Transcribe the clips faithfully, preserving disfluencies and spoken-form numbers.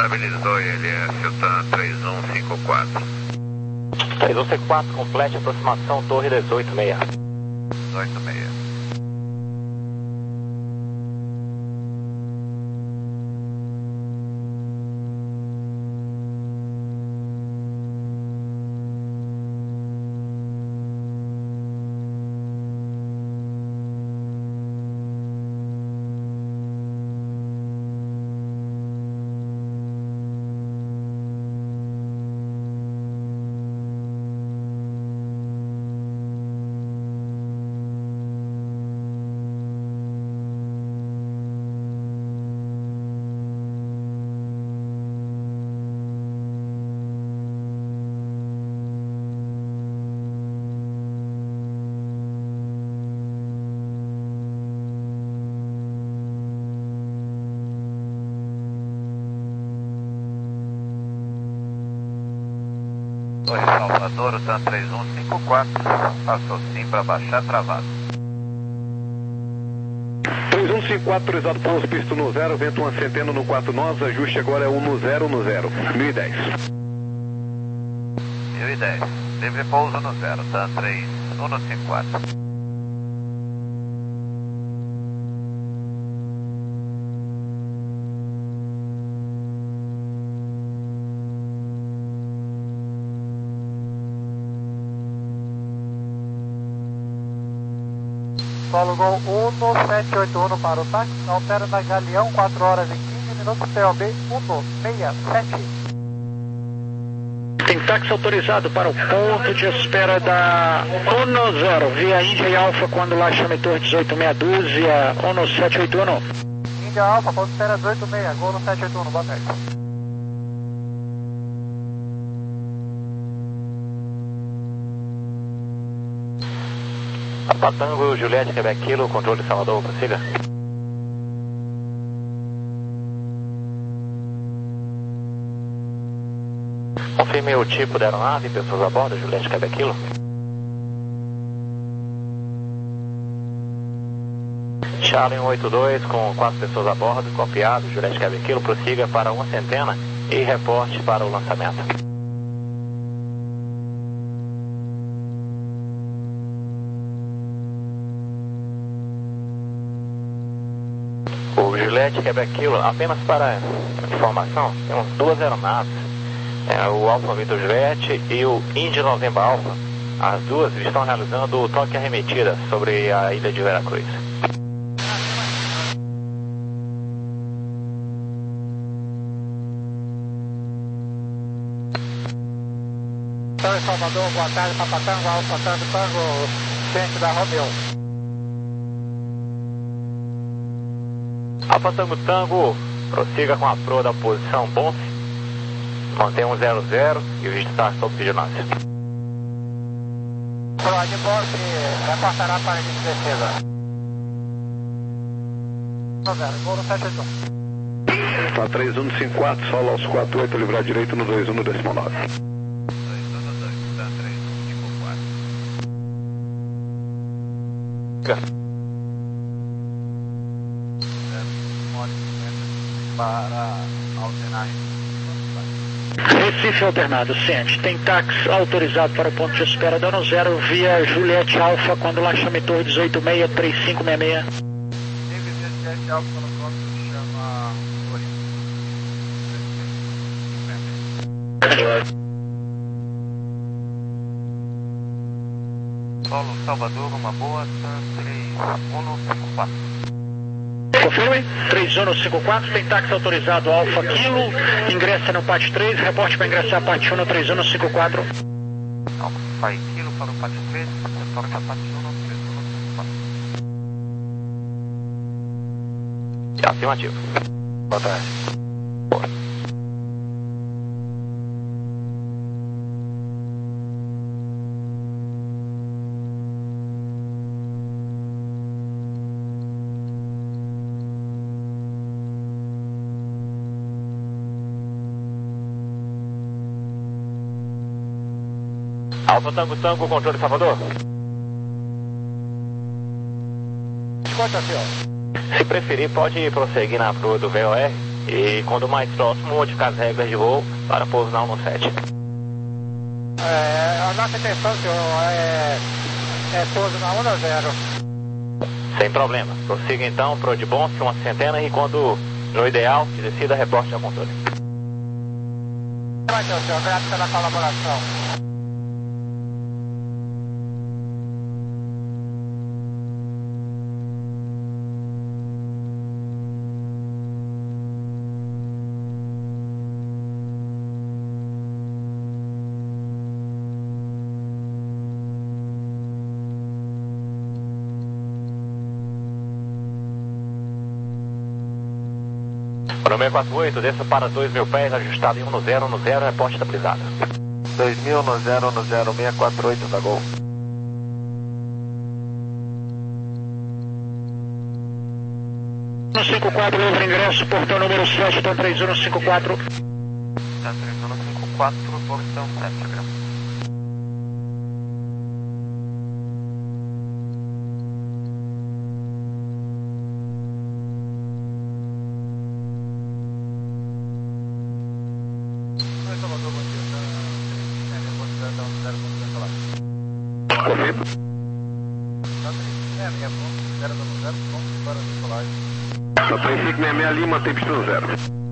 Estabilizou ele, é Filtan três um cinco quatro. três um cinco quatro, complete aproximação, torre dezoito seis. dezoito seis. Torre Salvador, TAM três um cinco quatro, passou sim para baixar travado. três um cinco quatro, autorizado pouso, pisto no zero, vento uma centena no quatro nós, ajuste agora é um no zero, no zero, mil e dez. mil e dez, livre pouso no zero, TAM três um no cinco quatro. Solo Gol um sete oito um para o táxi, altera na Galeão, quatro horas e quinze minutos, P O B um seis sete. Tem táxi autorizado para o ponto de espera da um zero, via Índia e Alfa, quando lá chama Torre dezoito meia dúzia, um sete oito um. Índia Alfa, ponto de espera dezoito seis, Gol no sete oito um, boa tarde. Patango, Juliette, Quebec Kilo, controle de Salvador, prossiga. Confirme o tipo da aeronave, pessoas a bordo, Juliette, Quebec Kilo. Charlie cento e oitenta e dois, com quatro pessoas a bordo, copiado, Juliette, Quebec Kilo, prossiga para uma centena e reporte para o lançamento. O Juliette Quebec Kilo, apenas para informação, temos duas aeronaves, é, o Alfa Victor Juliette e o Indy November Alfa. As duas estão realizando o toque arremetida sobre a ilha de Veracruz. Torre Salvador, boa tarde, Papatango, Alfa Tango, Tango, centro da Romeo. Alfa Tango Tango, prossiga com a proa da posição Bonfe, mantém um zero zero e o está sob vigilância. Proa de Bonfe, reportará para a linha de defesa. um zero, Gol no sete oito um. Tá três um cinco quatro, solo aos quatro oito, livrar direito no dois um no décimo nove. dois um no dois, TAM três um cinco quatro. Para alternar. Recife alternado, Ciente. Tem táxi autorizado para o ponto de espera da um zero via Juliette Alfa, quando lá chame Torre dezoito seis, três cinco seis seis. Livre Juliette Alfa no ponto chama Solo Salvador, uma boa, TAM três um cinco quatro. Confirme, três um cinco quatro, tem táxi autorizado Alfa Kilo, ingressa no P A T três, reporte para ingressar P A T um no três um cinco quatro. Alfa Kilo para o P A T três, retorna para P A T um no três um cinco quatro. Afirmativo. Boa tarde. Boa. Alfa Tango Tango, controle Salvador. Escuta, senhor. Se preferir, pode prosseguir na proa do V O R E quando mais próximo, modificar as regras de voo para pouso na um sete. É, a nossa intenção, senhor, é, é pouso na um zero. Sem problema. Prossiga então para o de bom, uma centena e quando, no ideal, que decida, reporte ao controle. Vai, senhor, obrigado pela colaboração. Para o seis quatro oito, desça para dois mil pés, ajustado em um zero, um zero, reporte estabilizado. dois mil, um zero, um zero, seis quatro oito da Gol. No cinco quatro, livre ingresso, portão número sete, então três um no cinco quatro. Tá três um no cinco quatro, portão sete, gramas. três cinco seis seis Lima, tem pistão zero.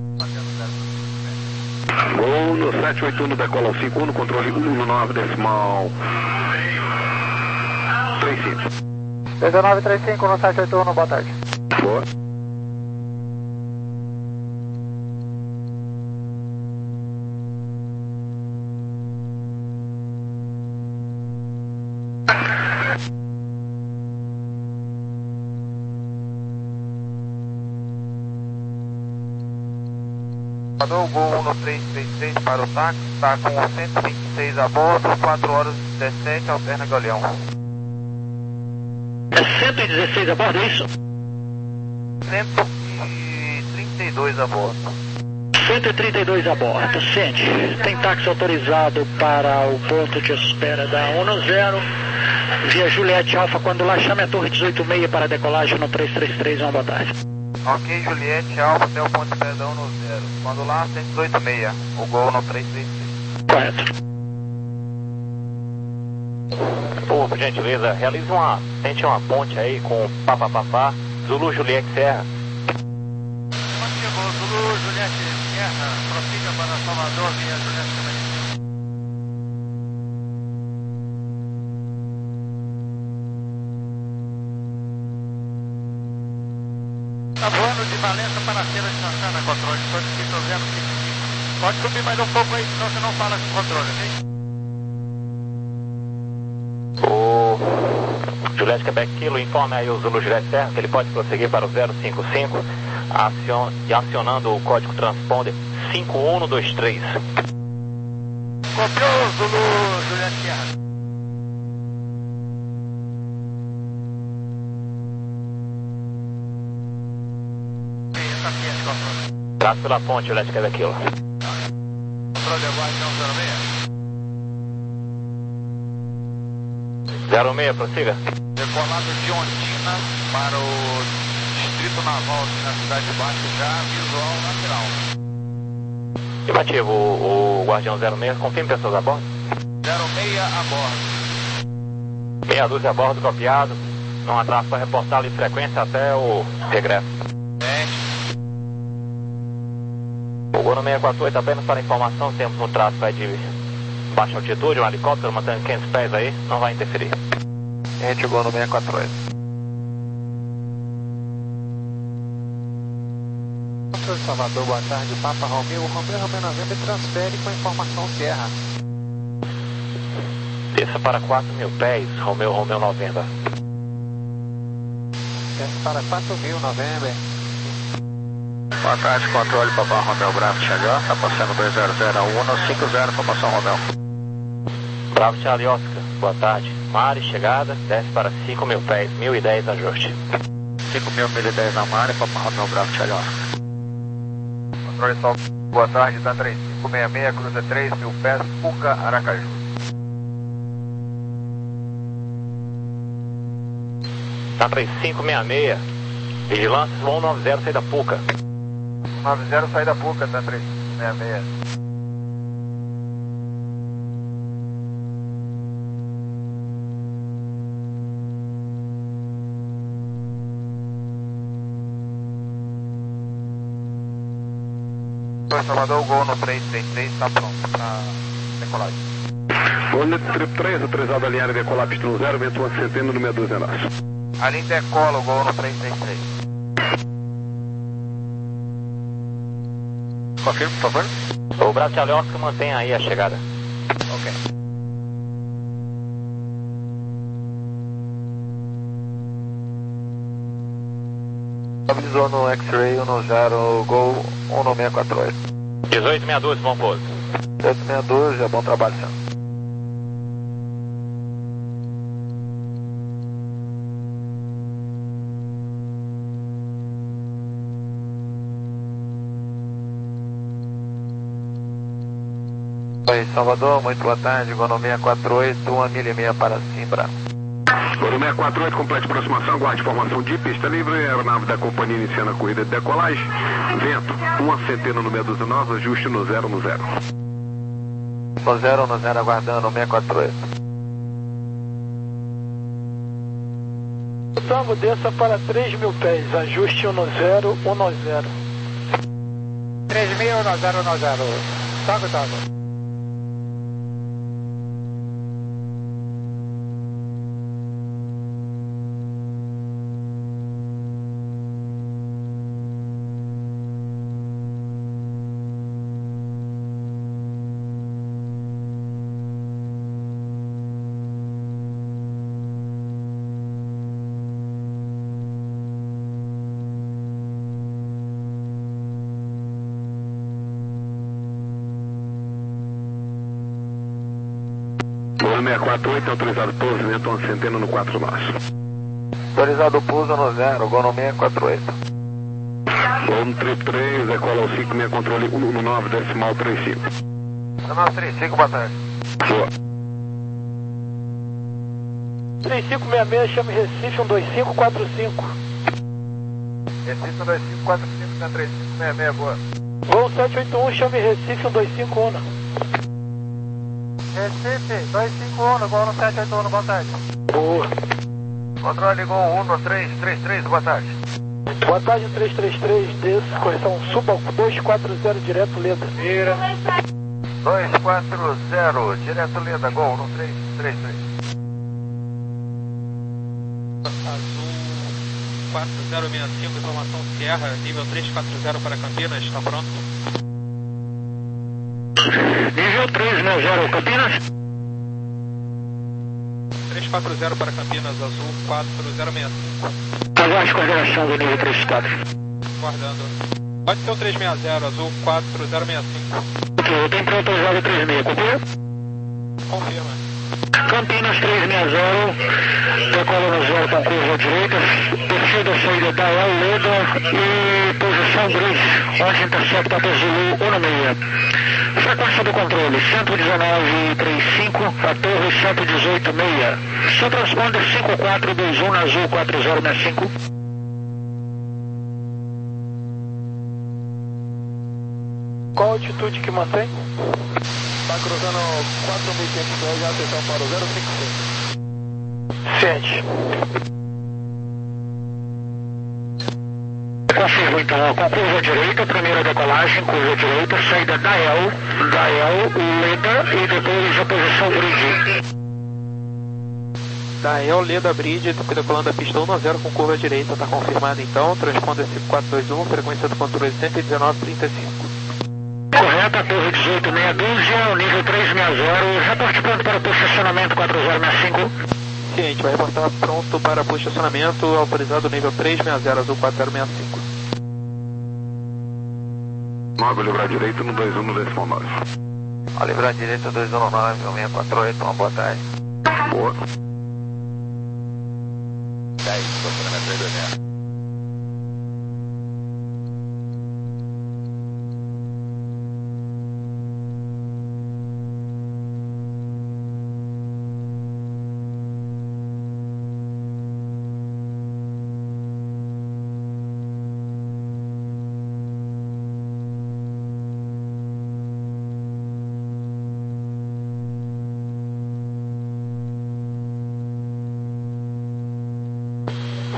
Gol no sete oito um, decola ao cinco um, no controle um nove decimal três cinco. dezenove trinta e cinco no sete oito um, boa tarde. Boa. O Gol um no três três três para o táxi, está com cento e vinte e seis a bordo, quatro horas e dezessete, alterna Galeão. É cento e dezesseis a bordo, é isso? cento e trinta e dois a bordo. cento e trinta e dois a bordo, sente. Tem táxi autorizado para o ponto de espera da um zero, via Juliette Alfa, quando lá chame a torre dezoito seis para decolagem no três três três, uma boa tarde. Ok, Juliette Alfa até o ponto de espera da um zero. Quando lá, cento e dezoito seis, o Gol no três três três. Correto. Por gentileza, realize uma, tente uma ponte aí com papapá, Zulu Juliette Serra. Zulu Juliette Serra, prossiga para Salvador, via Juliette Serra. Está voando de Valença para Feira de Santana, controle, pode subir para o zero cinco cinco. Pode subir mais um pouco aí, senão você não fala com o controle, ok? O Juliette Quebec Kilo informe aí o Zulu Juliette Serra que ele pode prosseguir para o zero cinco cinco, acion, e acionando o código transponder cinco um dois três. Copiou, Zulu Juliette Serra. Trato pela ponte, Juliette Quebec Kilo. Controle aguarde um zero seis. zero seis, prossiga. Decolado de Ondina para o Distrito Naval aqui na Cidade Baixa, já visual lateral. Afirmativo, o, o Guardião zero seis, confirme pessoas a bordo. zero seis a bordo. Meia dúzia a bordo, copiado. Não atraso para reportar ali frequência até o regresso. O Gol no seis quatro oito, apenas para informação, temos um tráfego aí de baixa altitude, um helicóptero mantendo quinhentos pés aí, não vai interferir. Gente, o Gol no seis quatro oito. Salvador, boa tarde, Papa Romeu, Romeu Romeu Novembro, transfere com informação Sierra. Desça para quatro mil pés, Romeu Romeu Novembro. Desce para quatro mil, Novembro. Boa tarde, controle Papa Romeu Bravo Charlie, está passando dois zero zero a um cinco zero, formação Romeu. Bravo Charlie Oscar, boa tarde. Mare, chegada, desce para cinco mil pés, mil e dez ajuste. cinco mil, mil e dez na Mare, Papa Romeu Bravo Charlie Oscar. Controle Sol, boa tarde, tá três cinco seis seis, cruza três mil pés, Puca, Aracaju. Tá três cinco seis seis, vigilância um nove zero, saída Puca. nove zero, saída Puca, tá três cinco seis seis. Salvador, o gol no três três três está pronto para decolagem. Gol no triplo três, autorizado a alinhar e decolar pista no zero, vento uma centena no meia dúzia nosso. Ali decola o gol no três três três. Confirme, por favor. O Bravo Charlie Oscar mantém aí a chegada. Ok. Avisou no X-Ray um no zero, gol um no seis quatro oito. dezoito sessenta e dois, bom pouso. dezoito sessenta e dois, é bom trabalho, senhor. Oi, Salvador, muito boa tarde, gol no seis quatro oito, uma milha e meia para Simbra. Gol no seis quatro oito, complete aproximação, guarde formação de pista livre, aeronave da companhia iniciando a corrida de decolagem, vento, uma centena no meia dúzia nós, ajuste no zero no zero. No zero no zero, aguardando seis quatro oito. Tango, desça para três mil pés, ajuste um no zero, um no zero. três mil, um no zero, um no zero. Tango, tango. seis quatro oito, autorizado pouso, vento uma centena no quatro nosso. Autorizado o pouso no zero, gol no seis quatro oito. Gol no triplo três, decola o cinco seis, controle um no nove, decimal três cinco. nove três cinco, boa tarde. Boa. três cinco seis seis, chame Recife um dois cinco quatro cinco. Recife um dois cinco quatro cinco, três cinco seis seis, boa. Gol sete oito um, chame Recife um dois cinco um. Recife, dois cinco um, gol no sete oito um, boa tarde. Boa. Controle gol um no três três três, boa tarde. Boa tarde, três três três, desça, correção, suba dois quatro zero, direto, Leda. Vira. dois quatro zero, direto Leda, gol no três três três. Azul quatro zero seis cinco, informação Sierra, nível três quatro zero para Campinas, está pronto? Nível três zero, Campinas. três quatro zero para Campinas, Azul quatro zero seis cinco. Aguarde coordenação do nível três quatro. Guardando. Pode ser o três seis zero, Azul quatro zero seis cinco. Ok, eu tenho pronto usado três seis, concluiu? Confirma. Campinas três seis zero, decola no zero com curva direita, perfil da saída da El Leda e posição grid, onde intercepta a Zulu um no meia. Frequência do controle cento e dezenove trinta e cinco, a torre cento e dezoito meia. Seu transponder cinco quatro dois um na Azul quatro zero seis cinco. Qual a altitude que mantém? Está cruzando quatro mil e quinhentos pés, atenção para o zero cinco cinco. sete. Confirmo então, com curva direita, primeira decolagem, curva direita, saída da El, da El, Leda e depois a posição grid. Da El Leda Bridge, decolando a pista um no zero com curva direita, está confirmado então, transponder cinco quatro dois um, frequência do controle cento e dezenove trinta e cinco. Correta, torre dezoito meia dúzia, nível três seis zero, reporte pronto para posicionamento quatro zero seis cinco. Ciente, vai reportar pronto para posicionamento, autorizado nível três seis zero, Azul quatro zero seis cinco. nove, livrar direito no dois um no decimal nove. Ó, livrar direito dois um nove, seis quatro oito, uma boa tarde. Boa. dez, posicionamento três dois zero.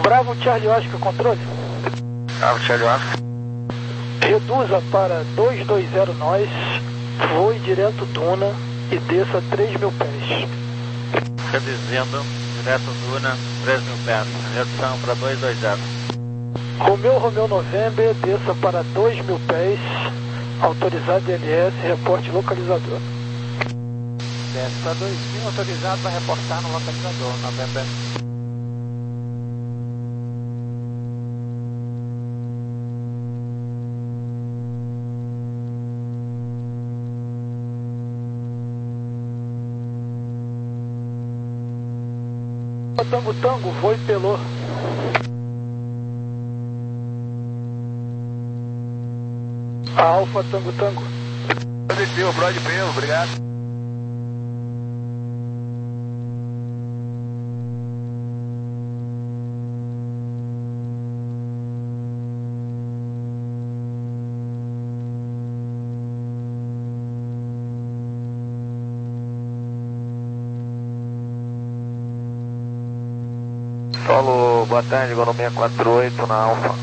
Bravo Charlie Oscar, controle. Bravo Charlie Oscar. Reduza para duzentos e vinte nós, voe direto Duna e desça três mil pés. Reduzindo, direto Duna, três mil pés. Redução para duzentos e vinte. Romeu Romeu November, desça para dois mil pés. Autorizado L S, reporte localizador. Desce para dois mil, autorizado para reportar no localizador, November. Tango Tango, voe Pelô. A Alfa Tango Tango. Positivo, Brode Pelo, obrigado. Solo, boa tarde, Gol seiscentos e quarenta e oito na Alfa.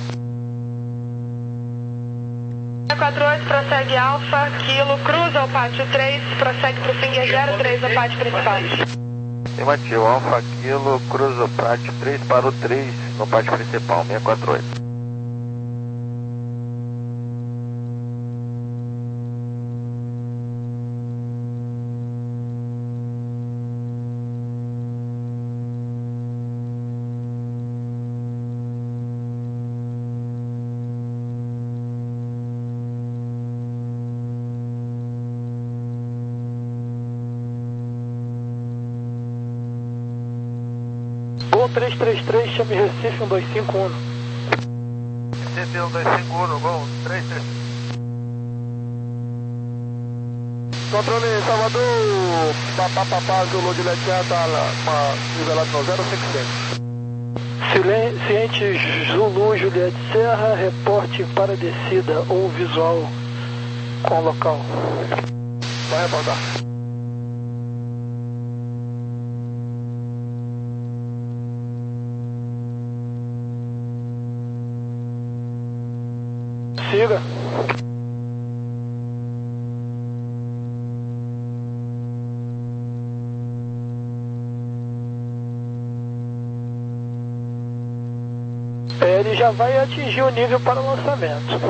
seiscentos e quarenta e oito, prossegue Alfa, Kilo, cruza o pátio três, prossegue para o Finger zero três, o pátio principal. Afirmativo, Alfa, Kilo, cruza o pátio três para o três no pátio principal, seiscentos e quarenta e oito. Gol três três três, chame Recife um dois cinco um. Recife um dois cinco um, Gol três três. Controle Salvador, papapá, Zulu de Letiata, nivelado no zero cinco sete. Ciente Zulu Juliette Serra, reporte para descida ou visual com o local. Vai reportar. Siga. Ele já vai atingir o nível para o lançamento.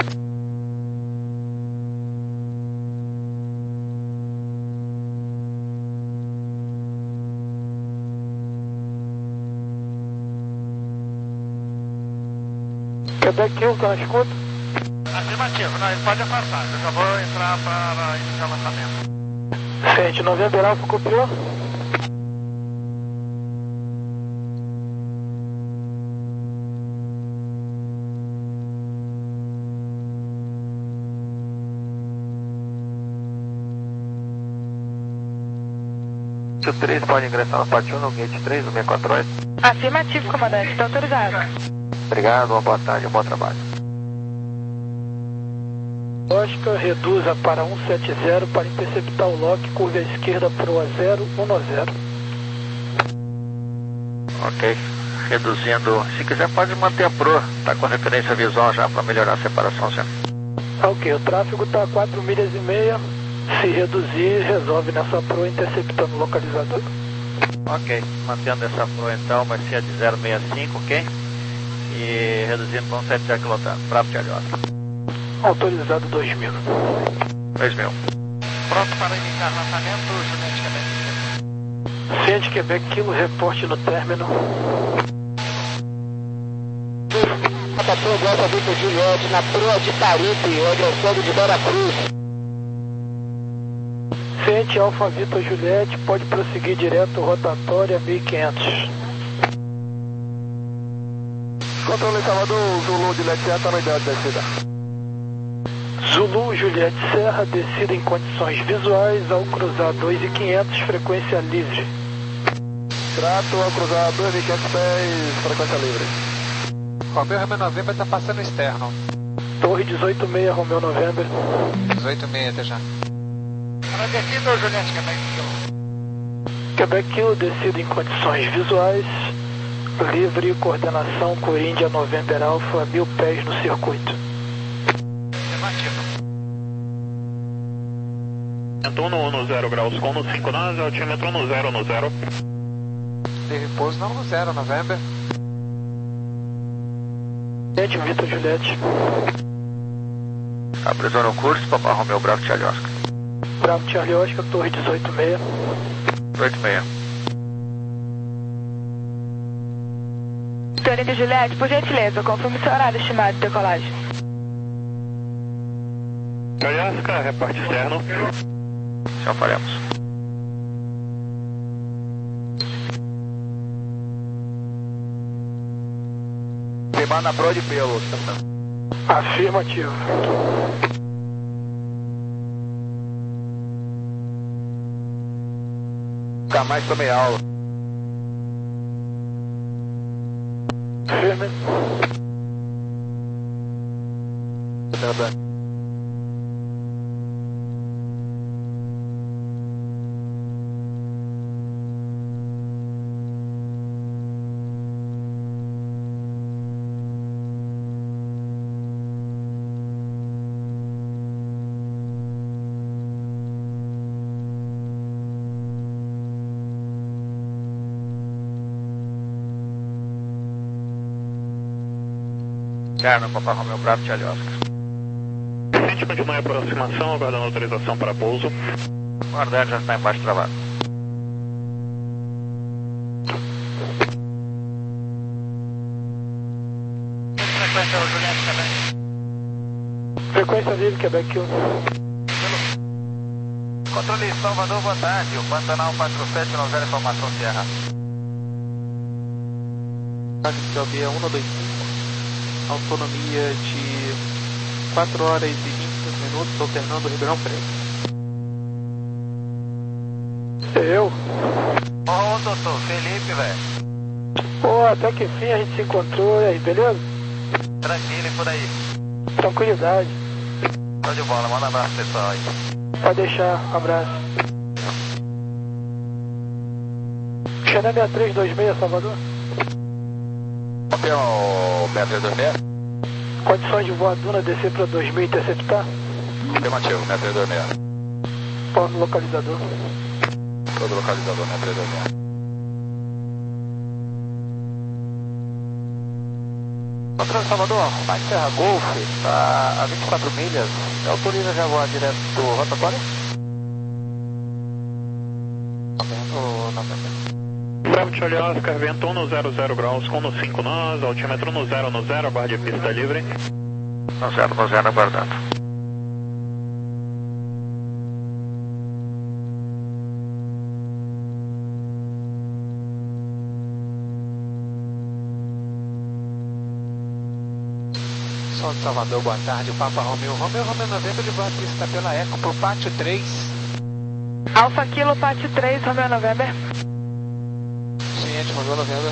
Quebec Hill, tá na escuta? Afirmativo, não, ele pode afastar, eu já vou entrar para iniciar o lançamento. Ciente November Alfa, copiou? três pode ingressar no pátio um, no gate três, no seiscentos e quarenta e oito. Afirmativo, comandante, está autorizado. Obrigado, uma boa tarde, um bom trabalho. Oscar, reduza para cento e setenta para interceptar o lock, curva à esquerda para o A zero um zero. Ok, reduzindo. Se quiser pode manter a Pro, tá com referência visual já para melhorar a separação, senhor. Ok, o tráfego está a quatro milhas e meia. Se reduzir, resolve nessa Pro interceptando o localizador. Ok, mantendo essa Pro então, vai ser a de zero seis cinco, ok? E reduzindo para cento e setenta quilômetros. Bravo, Charlie Oscar. Autorizado dois mil. dois mil. Pronto para iniciar o lançamento, Juliette Quebec. Ciente Quebec Kilo, reporte no término. Patrão Delta Victor Juliette, na proa de Tarife, onde eu sou de Vera Cruz. Ciente Alfa Vitor Juliette, pode prosseguir direto rotatória mil e quinhentos. Controle Salvador, Zulu de Letiata, na ideia de descida. Zulu Juliette Serra, descida em condições visuais ao cruzar dois mil e quinhentos, frequência livre. Trato ao cruzar dois mil e quinhentos pés, frequência livre. Romeu Romeu November está passando externo. Torre dezoito seis, Romeu November. dezoito seis até já. Para descida, Juliette Quebec. Quebec Hill, descida em condições visuais Livre, coordenação Coríndia November Alpha, mil pés no circuito. Antuno no zero graus com no cinco nove, altímetro no zero no zero. Teve pouso não no zero, November. Juliette, Vitor Juliette. Apresou no curso, Papa Romeo Bravo Charlie Oscar. Bravo Charlie Oscar, torre dezoito seis. dezoito seis. Vitor e Juliette, por gentileza, confirme seu horário estimado de decolagem. Charlie Oscar, reporte externo. Já faremos. Queimar na pro de pelo, Afirmativo. Nunca mais tomei aula. Firme. Interno, Papa Romeo Bravo Charlie Oscar. A gente continua a aproximação, aguardando autorização para pouso. O Ardente já está embaixo travado. Frequência Juliette, Quebec. Frequência livre, Quebec um. Controle Salvador, boa tarde. O Pantanal quatro sete nove zero, informação Sierra. C O B é um dois cinco. Autonomia de quatro horas e vinte minutos, alternando Ribeirão Preto. Eu? Ô, doutor, Felipe, velho. Pô, até que enfim a gente se encontrou, e aí, beleza? Tranquilo e por aí. Tranquilidade. Tô de bola, manda um abraço pessoal aí. Pode deixar, um abraço. Xané seis três dois seis, Salvador. Campeão seis três dois seis. Condições de voo a Duna, descer para dois mil e interceptar. Afirmativo, seis três dois seis. Ponto localizador. Todo localizador, seis três dois seis. Controle Salvador, vai Serra Golf, está a vinte e quatro milhas. Autoriza já voar direto do rotatório? Bravo Charlie Oscar, vento um no zero zero graus, com no cinco nós, altímetro no zero no zero, barra de pista livre. No zero no zero, aguardando. Sol de Salvador, boa tarde. O Papa Romeo. Romeo, Romeo Novembro de voa pista pela Eco pro Pátio três. Alfa Kilo, Pátio três, Romeo November. Ciente, Romeo November.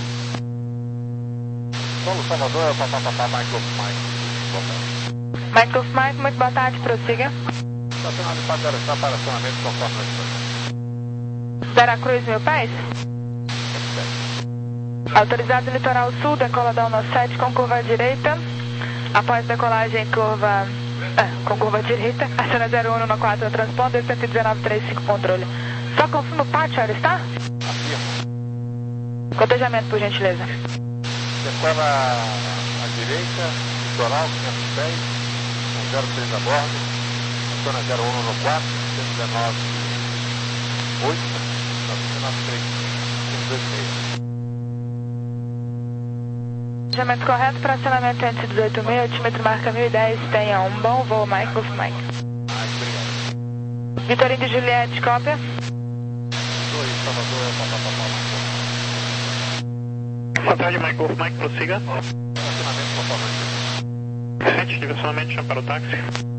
Solo Salvador, é o Papa Papa Michael Mike. Michael Mike, muito boa tarde, prossiga. Estacionado de Padre está para acionamento conforme a situação. Veracruz, mil pés. Autorizado Litoral Sul, decoladão no sete com curva à direita. Após decolagem, curva... Ah, com curva à direita. Aciona zero um no quatro, transponder cento e dezenove trinta e cinco, controle. Só confirma o pátio, Aero, está? Cotejamento, por gentileza. Decola à direita, litoral, quinhentos pés, com zero três a bordo. Aciona zero um no quatro, cento e dezenove oito, novecentos e noventa e três, cento e dois meio. Planejamento correto para acionamento entre dezoito e meio, altímetro marca mil e dez, tenha um bom voo, Mike Golf Mike. Ah, obrigado. Vitorino de Juliette, cópia. Dois, Salvador, Papapá, Boa tarde, Mike Golf Mike, prossiga. acionamento conforme. Sete, direcionamento, chama para o táxi.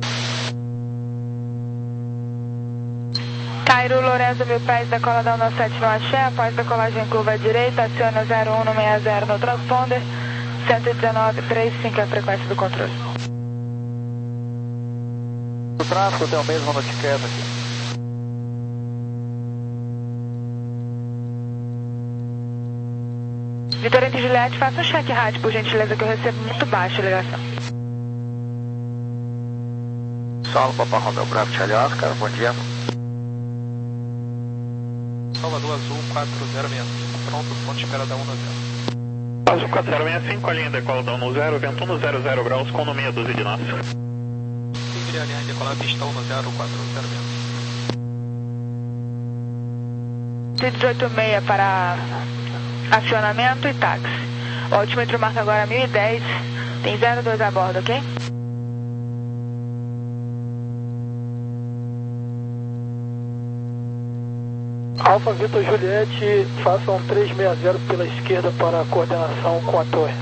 Cairo Lourenço, mil pés, decoladão no sete no axé, após decolagem curva à direita, aciona zero um no sessenta no transponder, cento e dezenove trinta e cinco é a frequência do controle. O tráfego tem o mesmo notificado aqui. Vitor Indy Juliette, faça um cheque rádio, por gentileza, que eu recebo muito baixa a ligação. Solo, Papa Romeo Bravo, Charlie Oscar, bom dia. Salvador Azul quatro zero seis cinco, pronto, ponto de espera da um zero. Azul quatro zero seis cinco, a linha decola da um zero, vento um zero zero graus, com no meia dúzia de nós. Tigre, a linha decolar, pista um zero quatro zero seis. dezoito seis para acionamento e táxi. O altímetro marca agora mil e dez, tem zero dois a bordo, ok? Alfa Vitor Juliette, faça um três seis zero pela esquerda para a coordenação com a torre.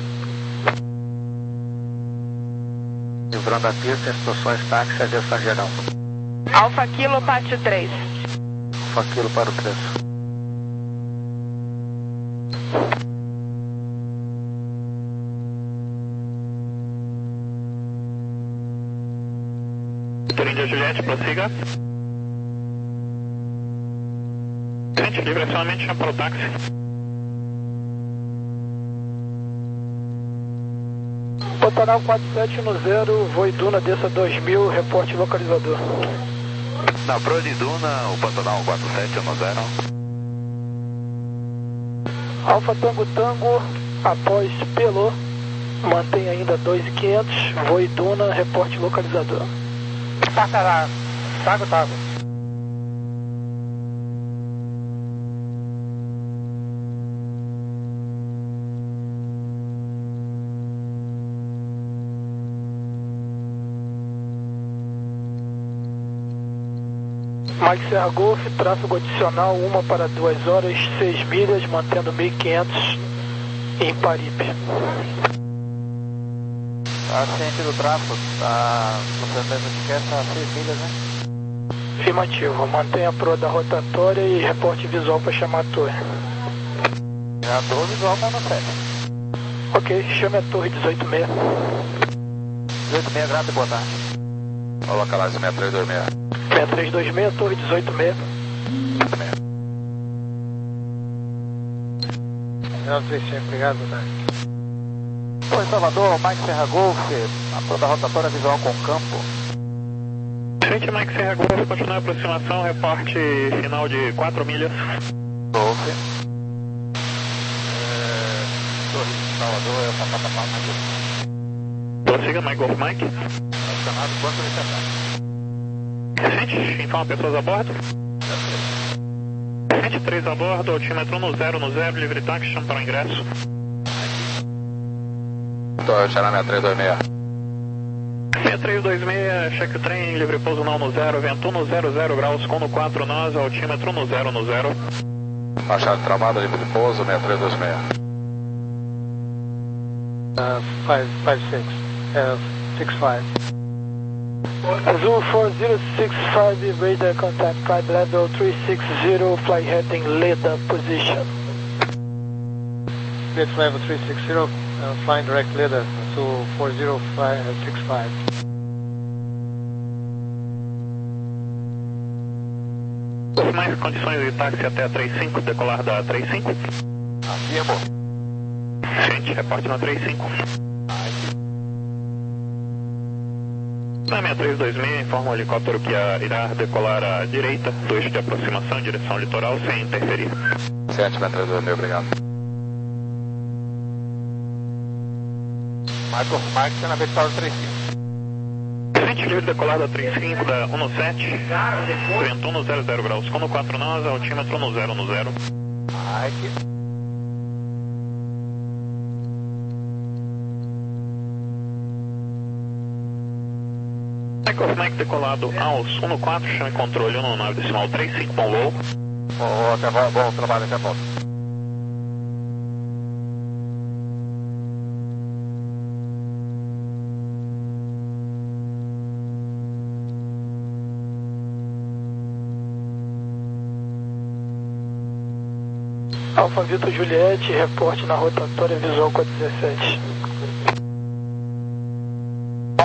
Livrando a pista, instruções táxi, aviação geral. Alfa Kilo, pátio três. Alfa Kilo para o três. Vitor Indy Juliette, prossiga. Gente, livre acionamento, chama para o táxi. Pantanal quatro sete um zero, Voe Duna, desça dois mil, reporte localizador. Na proa de Duna, o Pantanal quatro sete um zero. Alfa Tango Tango, após Pelô, mantém ainda dois mil e quinhentos, Voe Duna, reporte localizador. Passa lá, Tago Tago. Mike Serra Golf, tráfego adicional, uma para duas horas, seis milhas, mantendo mil e quinhentos em Paripe. Tá ciente do tráfego, tá procedendo de etiqueta a seis milhas, né? Afirmativo, mantenha a proa da rotatória e reporte visual para chamar a torre. É a torre visual para no sete. Ok, chame a torre dezoito seis. dezoito seis, grado, boa tarde. Olá, localize seis três dois seis. seis três dois seis, torre dezoito seis. Não sei se é obrigado, boa tarde. Oi, Salvador, Mike Serra Golf, a proa da rotatória visual com campo. Gente, Mike Serra Golf, continua a aproximação, reporte final de quatro milhas. Golf. É, Torre de Salvador, é o Papá Papá Mike. Prossiga, Mike Golf Mike. Acionado quanto necessário. Gente, informa pessoas a bordo. vinte e três a bordo, altímetro no zero no zero, livre táxi, chama para o ingresso. Tô, Xará seis três dois seis. seis três dois seis, cheque o trem, livre pouso não no zero, vento no zero zero graus, com no quatro nós, altímetro no zero no zero. Machado travada, livre de pouso, seis três dois seis. Uh, five five six, uh, six five. Azul four zero six five, radar contact, flight level three six zero, flight heading Leda position. Flight level three six zero, uh, flying direct Leda to four zero six five. Mais condições de táxi até a trinta e cinco, decolar da trinta e cinco. Afirmo. Gente, reporte na trinta e cinco. Na seis três dois seis, informa o helicóptero que irá decolar à direita, do eixo de aproximação em direção litoral, sem interferir. sete seis três dois seis, obrigado. Michael Mike, na vertical trinta e cinco. Gente, livre decolar da trinta e cinco, da um no sete, vento no zero zero graus, com no quatro nós, altímetro no zero no zero. Mike. Michael Mike decolado aos um no quatro, chame controle um no nove decimal trinta e cinco, bom voo. Bom, até volta, bom trabalho, até volta. Alfa Vitor Juliette, reporte na rotatória visual com a dezessete.